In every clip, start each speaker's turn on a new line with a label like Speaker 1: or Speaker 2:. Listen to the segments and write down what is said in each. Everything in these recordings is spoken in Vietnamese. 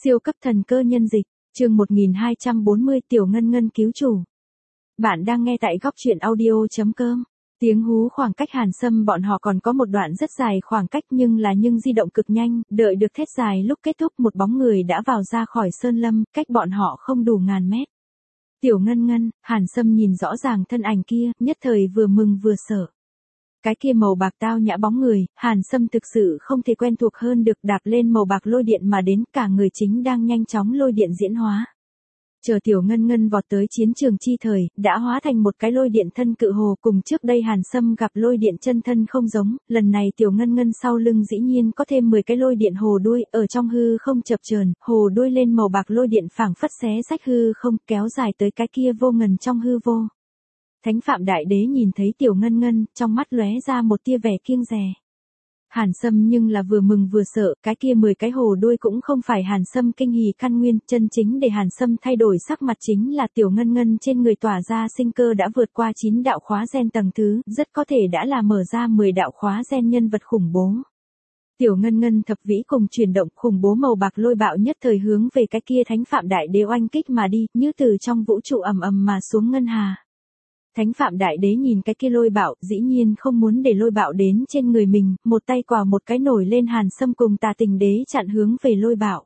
Speaker 1: Siêu cấp thần cơ nhân dịch, chương 1240 Tiểu Ngân Ngân cứu chủ. Bạn đang nghe tại góc truyện audio.com. Tiếng hú khoảng cách Hàn Sâm bọn họ còn có một đoạn rất dài khoảng cách nhưng di động cực nhanh, đợi được thét dài lúc kết thúc một bóng người đã vào ra khỏi sơn lâm, cách bọn họ không đủ ngàn mét. Tiểu Ngân Ngân, Hàn Sâm nhìn rõ ràng thân ảnh kia, nhất thời vừa mừng vừa sợ. Cái kia màu bạc tao nhã bóng người, Hàn Sâm thực sự không thể quen thuộc hơn được, đạp lên màu bạc lôi điện mà đến, cả người chính đang nhanh chóng lôi điện diễn hóa. Chờ Tiểu Ngân Ngân vọt tới chiến trường chi thời, đã hóa thành một cái lôi điện thân cự hồ, cùng trước đây Hàn Sâm gặp lôi điện chân thân không giống, lần này Tiểu Ngân Ngân sau lưng dĩ nhiên có thêm 10 cái lôi điện hồ đuôi, ở trong hư không chập chờn, hồ đuôi lên màu bạc lôi điện phảng phất xé rách hư không, kéo dài tới cái kia vô ngần trong hư vô. Thánh Phạm Đại Đế nhìn thấy Tiểu Ngân Ngân, trong mắt lóe ra một tia vẻ kiêng dè. Hàn Sâm nhưng là vừa mừng vừa sợ, cái kia 10 cái hồ đuôi cũng không phải Hàn Sâm kinh hỉ căn nguyên, chân chính để Hàn Sâm thay đổi sắc mặt chính là Tiểu Ngân Ngân trên người tỏa ra sinh cơ đã vượt qua 9 đạo khóa gen tầng thứ, rất có thể đã là mở ra 10 đạo khóa gen nhân vật khủng bố. Tiểu Ngân Ngân thập vĩ cùng chuyển động, khủng bố màu bạc lôi bạo nhất thời hướng về cái kia Thánh Phạm Đại Đế oanh kích mà đi, như từ trong vũ trụ ầm ầm mà xuống ngân hà. Thánh Phạm Đại Đế nhìn cái kia lôi bạo, dĩ nhiên không muốn để lôi bạo đến trên người mình, một tay quào một cái nổi lên Hàn Sâm cùng Tà Tình Đế chặn hướng về lôi bạo.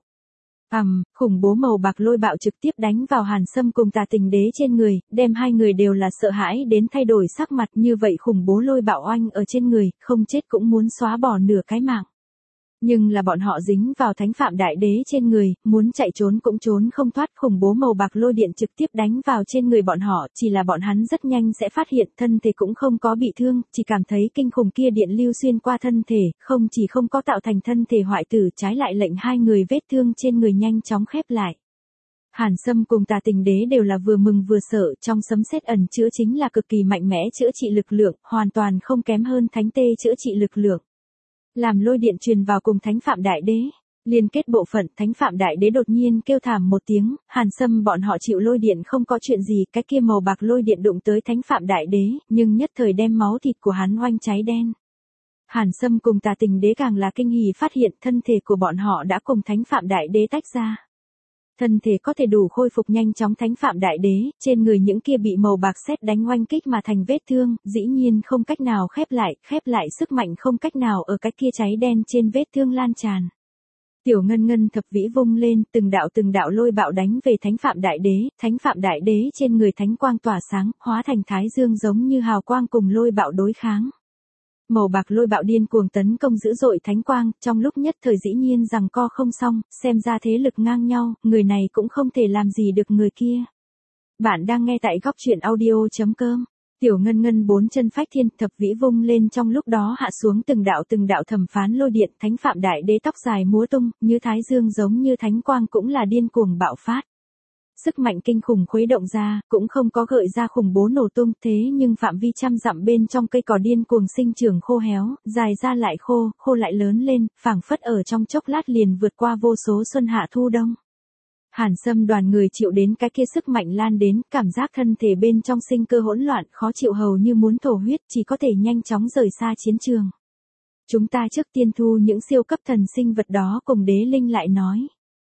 Speaker 1: Khủng bố màu bạc lôi bạo trực tiếp đánh vào Hàn Sâm cùng Tà Tình Đế trên người, đem hai người đều là sợ hãi đến thay đổi sắc mặt, như vậy khủng bố lôi bạo oanh ở trên người, không chết cũng muốn xóa bỏ nửa cái mạng. Nhưng là bọn họ dính vào Thánh Phạm Đại Đế trên người, muốn chạy trốn cũng trốn không thoát, khủng bố màu bạc lôi điện trực tiếp đánh vào trên người bọn họ, chỉ là bọn hắn rất nhanh sẽ phát hiện thân thể cũng không có bị thương, chỉ cảm thấy kinh khủng kia điện lưu xuyên qua thân thể, không chỉ không có tạo thành thân thể hoại tử, trái lại lệnh hai người vết thương trên người nhanh chóng khép lại. Hàn Sâm cùng Tà Tình Đế đều là vừa mừng vừa sợ, trong sấm sét ẩn chứa chính là cực kỳ mạnh mẽ chữa trị lực lượng, hoàn toàn không kém hơn thánh tê chữa trị lực lượng. Làm lôi điện truyền vào cùng Thánh Phạm Đại Đế, liên kết bộ phận, Thánh Phạm Đại Đế đột nhiên kêu thảm một tiếng, Hàn Sâm bọn họ chịu lôi điện không có chuyện gì, cái kia màu bạc lôi điện đụng tới Thánh Phạm Đại Đế, nhưng nhất thời đem máu thịt của hắn oanh cháy đen. Hàn Sâm cùng Tà Tình Đế càng là kinh hỉ phát hiện thân thể của bọn họ đã cùng Thánh Phạm Đại Đế tách ra. Thân thể có thể đủ khôi phục nhanh chóng. Thánh Phạm Đại Đế, trên người những kia bị màu bạc sét đánh oanh kích mà thành vết thương, dĩ nhiên không cách nào khép lại sức mạnh không cách nào ở cái kia cháy đen trên vết thương lan tràn. Tiểu Ngân Ngân thập vĩ vung lên, từng đạo lôi bạo đánh về Thánh Phạm Đại Đế trên người thánh quang tỏa sáng, hóa thành thái dương giống như hào quang cùng lôi bạo đối kháng. Màu bạc lôi bạo điên cuồng tấn công dữ dội thánh quang, trong lúc nhất thời dĩ nhiên rằng co không xong, xem ra thế lực ngang nhau, người này cũng không thể làm gì được người kia. Bạn đang nghe tại góc truyện audio.com. Tiểu Ngân Ngân bốn chân phách thiên, thập vĩ vung lên, trong lúc đó hạ xuống từng đạo thẩm phán lôi điện, Thánh Phạm Đại Đế tóc dài múa tung, như thái dương giống như thánh quang cũng là điên cuồng bạo phát. Sức mạnh kinh khủng khuấy động ra, cũng không có gợi ra khủng bố nổ tung, thế nhưng phạm vi trăm dặm bên trong cây cỏ điên cuồng sinh trưởng khô héo, dài ra lại khô lại lớn lên, phảng phất ở trong chốc lát liền vượt qua vô số xuân hạ thu đông. Hàn Sâm đoàn người chịu đến cái kia sức mạnh lan đến, cảm giác thân thể bên trong sinh cơ hỗn loạn, khó chịu hầu như muốn thổ huyết, chỉ có thể nhanh chóng rời xa chiến trường. Chúng ta trước tiên thu những siêu cấp thần sinh vật đó, cùng Đế Linh lại nói.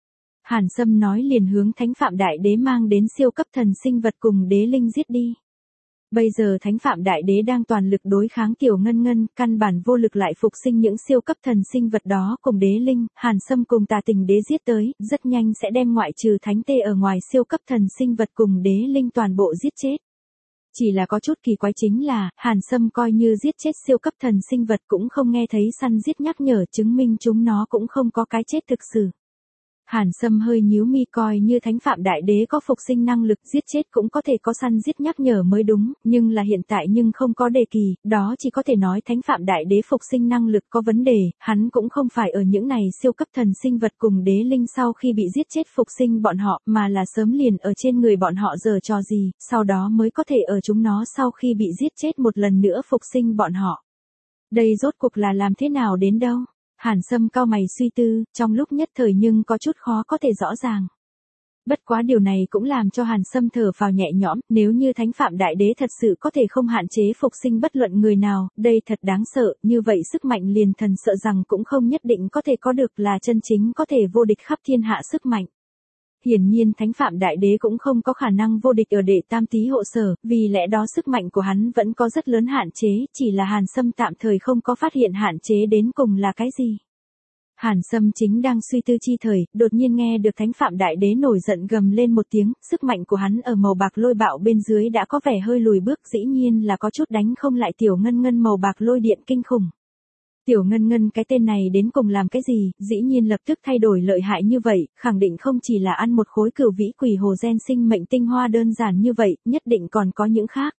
Speaker 1: Hàn Sâm nói liền hướng Thánh Phạm Đại Đế mang đến siêu cấp thần sinh vật cùng Đế Linh giết đi. Bây giờ Thánh Phạm Đại Đế đang toàn lực đối kháng Tiểu Ngân Ngân, căn bản vô lực lại phục sinh những siêu cấp thần sinh vật đó cùng Đế Linh, Hàn Sâm cùng Tà Tình Đế giết tới, rất nhanh sẽ đem ngoại trừ thánh tê ở ngoài siêu cấp thần sinh vật cùng Đế Linh toàn bộ giết chết. Chỉ là có chút kỳ quái chính là, Hàn Sâm coi như giết chết siêu cấp thần sinh vật cũng không nghe thấy săn giết nhắc nhở, chứng minh chúng nó cũng không có cái chết thực sự. Hàn Sâm hơi nhíu mi, coi như Thánh Phạm Đại Đế có phục sinh năng lực, giết chết cũng có thể có săn giết nhắc nhở mới đúng, nhưng là hiện tại nhưng không có đề kỳ, đó chỉ có thể nói Thánh Phạm Đại Đế phục sinh năng lực có vấn đề, hắn cũng không phải ở những này siêu cấp thần sinh vật cùng Đế Linh sau khi bị giết chết phục sinh bọn họ, mà là sớm liền ở trên người bọn họ giở trò gì, sau đó mới có thể ở chúng nó sau khi bị giết chết một lần nữa phục sinh bọn họ. Đây rốt cuộc là làm thế nào đến đâu? Hàn Sâm cau mày suy tư, trong lúc nhất thời nhưng có chút khó có thể rõ ràng. Bất quá điều này cũng làm cho Hàn Sâm thở phào nhẹ nhõm, nếu như Thánh Phạm Đại Đế thật sự có thể không hạn chế phục sinh bất luận người nào, đây thật đáng sợ, như vậy sức mạnh liền thần sợ rằng cũng không nhất định có thể có được là chân chính có thể vô địch khắp thiên hạ sức mạnh. Hiển nhiên Thánh Phạm Đại Đế cũng không có khả năng vô địch ở Đệ Tam Tý hộ sở, vì lẽ đó sức mạnh của hắn vẫn có rất lớn hạn chế, chỉ là Hàn Sâm tạm thời không có phát hiện hạn chế đến cùng là cái gì. Hàn Sâm chính đang suy tư chi thời, đột nhiên nghe được Thánh Phạm Đại Đế nổi giận gầm lên một tiếng, sức mạnh của hắn ở màu bạc lôi bạo bên dưới đã có vẻ hơi lùi bước, dĩ nhiên là có chút đánh không lại Tiểu Ngân Ngân màu bạc lôi điện kinh khủng. Tiểu Ngân Ngân cái tên này đến cùng làm cái gì, dĩ nhiên lập tức thay đổi lợi hại như vậy, khẳng định không chỉ là ăn một khối cửu vĩ quỷ hồ gen sinh mệnh tinh hoa đơn giản như vậy, nhất định còn có những khác.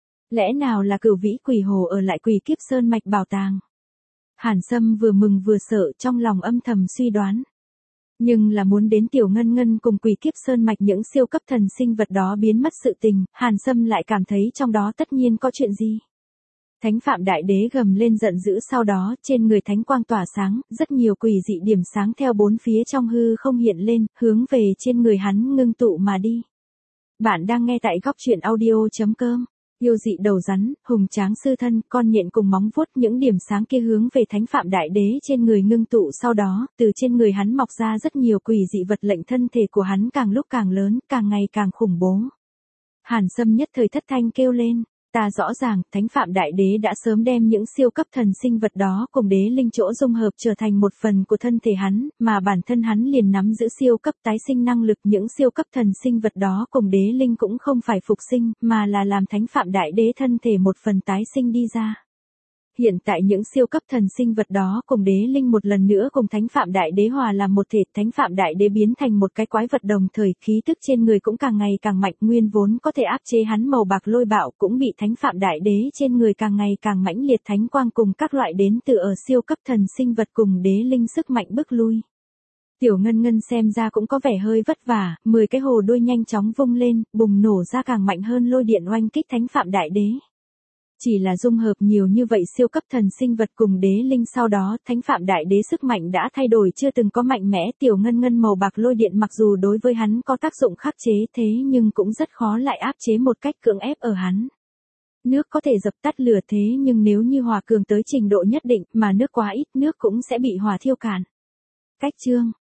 Speaker 1: Lẽ nào là cửu vĩ quỷ hồ ở lại Quỷ Kiếp Sơn mạch bảo tàng? Hàn Sâm vừa mừng vừa sợ, trong lòng âm thầm suy đoán. Nhưng là muốn đến Tiểu Ngân Ngân cùng Quỷ Kiếp Sơn mạch những siêu cấp thần sinh vật đó biến mất sự tình, Hàn Sâm lại cảm thấy trong đó tất nhiên có chuyện gì. Thánh Phạm Đại Đế gầm lên giận dữ, sau đó, trên người thánh quang tỏa sáng, rất nhiều quỷ dị điểm sáng theo bốn phía trong hư không hiện lên, hướng về trên người hắn ngưng tụ mà đi. Bạn đang nghe tại góc truyện audio.com. Yêu dị đầu rắn, hùng tráng sư thân, con nhện cùng móng vuốt, những điểm sáng kia hướng về Thánh Phạm Đại Đế trên người ngưng tụ, sau đó, từ trên người hắn mọc ra rất nhiều quỷ dị vật, lệnh thân thể của hắn càng lúc càng lớn, càng ngày càng khủng bố. Hàn Sâm nhất thời thất thanh kêu lên. Ta rõ ràng, Thánh Phạm Đại Đế đã sớm đem những siêu cấp thần sinh vật đó cùng đế linh chỗ dung hợp trở thành một phần của thân thể hắn, mà bản thân hắn liền nắm giữ siêu cấp tái sinh năng lực. Những siêu cấp thần sinh vật đó cùng đế linh cũng không phải phục sinh, mà là làm Thánh Phạm Đại Đế thân thể một phần tái sinh đi ra. Hiện tại những siêu cấp thần sinh vật đó cùng đế linh một lần nữa cùng Thánh Phạm Đại Đế hòa làm một thể, Thánh Phạm Đại Đế biến thành một cái quái vật, đồng thời khí tức trên người cũng càng ngày càng mạnh, nguyên vốn có thể áp chế hắn màu bạc lôi bạo cũng bị Thánh Phạm Đại Đế trên người càng ngày càng mãnh liệt thánh quang cùng các loại đến từ ở siêu cấp thần sinh vật cùng đế linh sức mạnh bức lui. Tiểu Ngân Ngân xem ra cũng có vẻ hơi vất vả, 10 cái hồ đuôi nhanh chóng vung lên, bùng nổ ra càng mạnh hơn lôi điện oanh kích Thánh Phạm Đại Đế. Chỉ là dung hợp nhiều như vậy siêu cấp thần sinh vật cùng đế linh, sau đó Thánh Phạm Đại Đế sức mạnh đã thay đổi chưa từng có mạnh mẽ. Tiểu Ngân Ngân màu bạc lôi điện mặc dù đối với hắn có tác dụng khắc chế, thế nhưng cũng rất khó lại áp chế một cách cưỡng ép ở hắn. Nước có thể dập tắt lửa, thế nhưng nếu như hòa cường tới trình độ nhất định mà nước quá ít, nước cũng sẽ bị hỏa thiêu cạn. Cách chương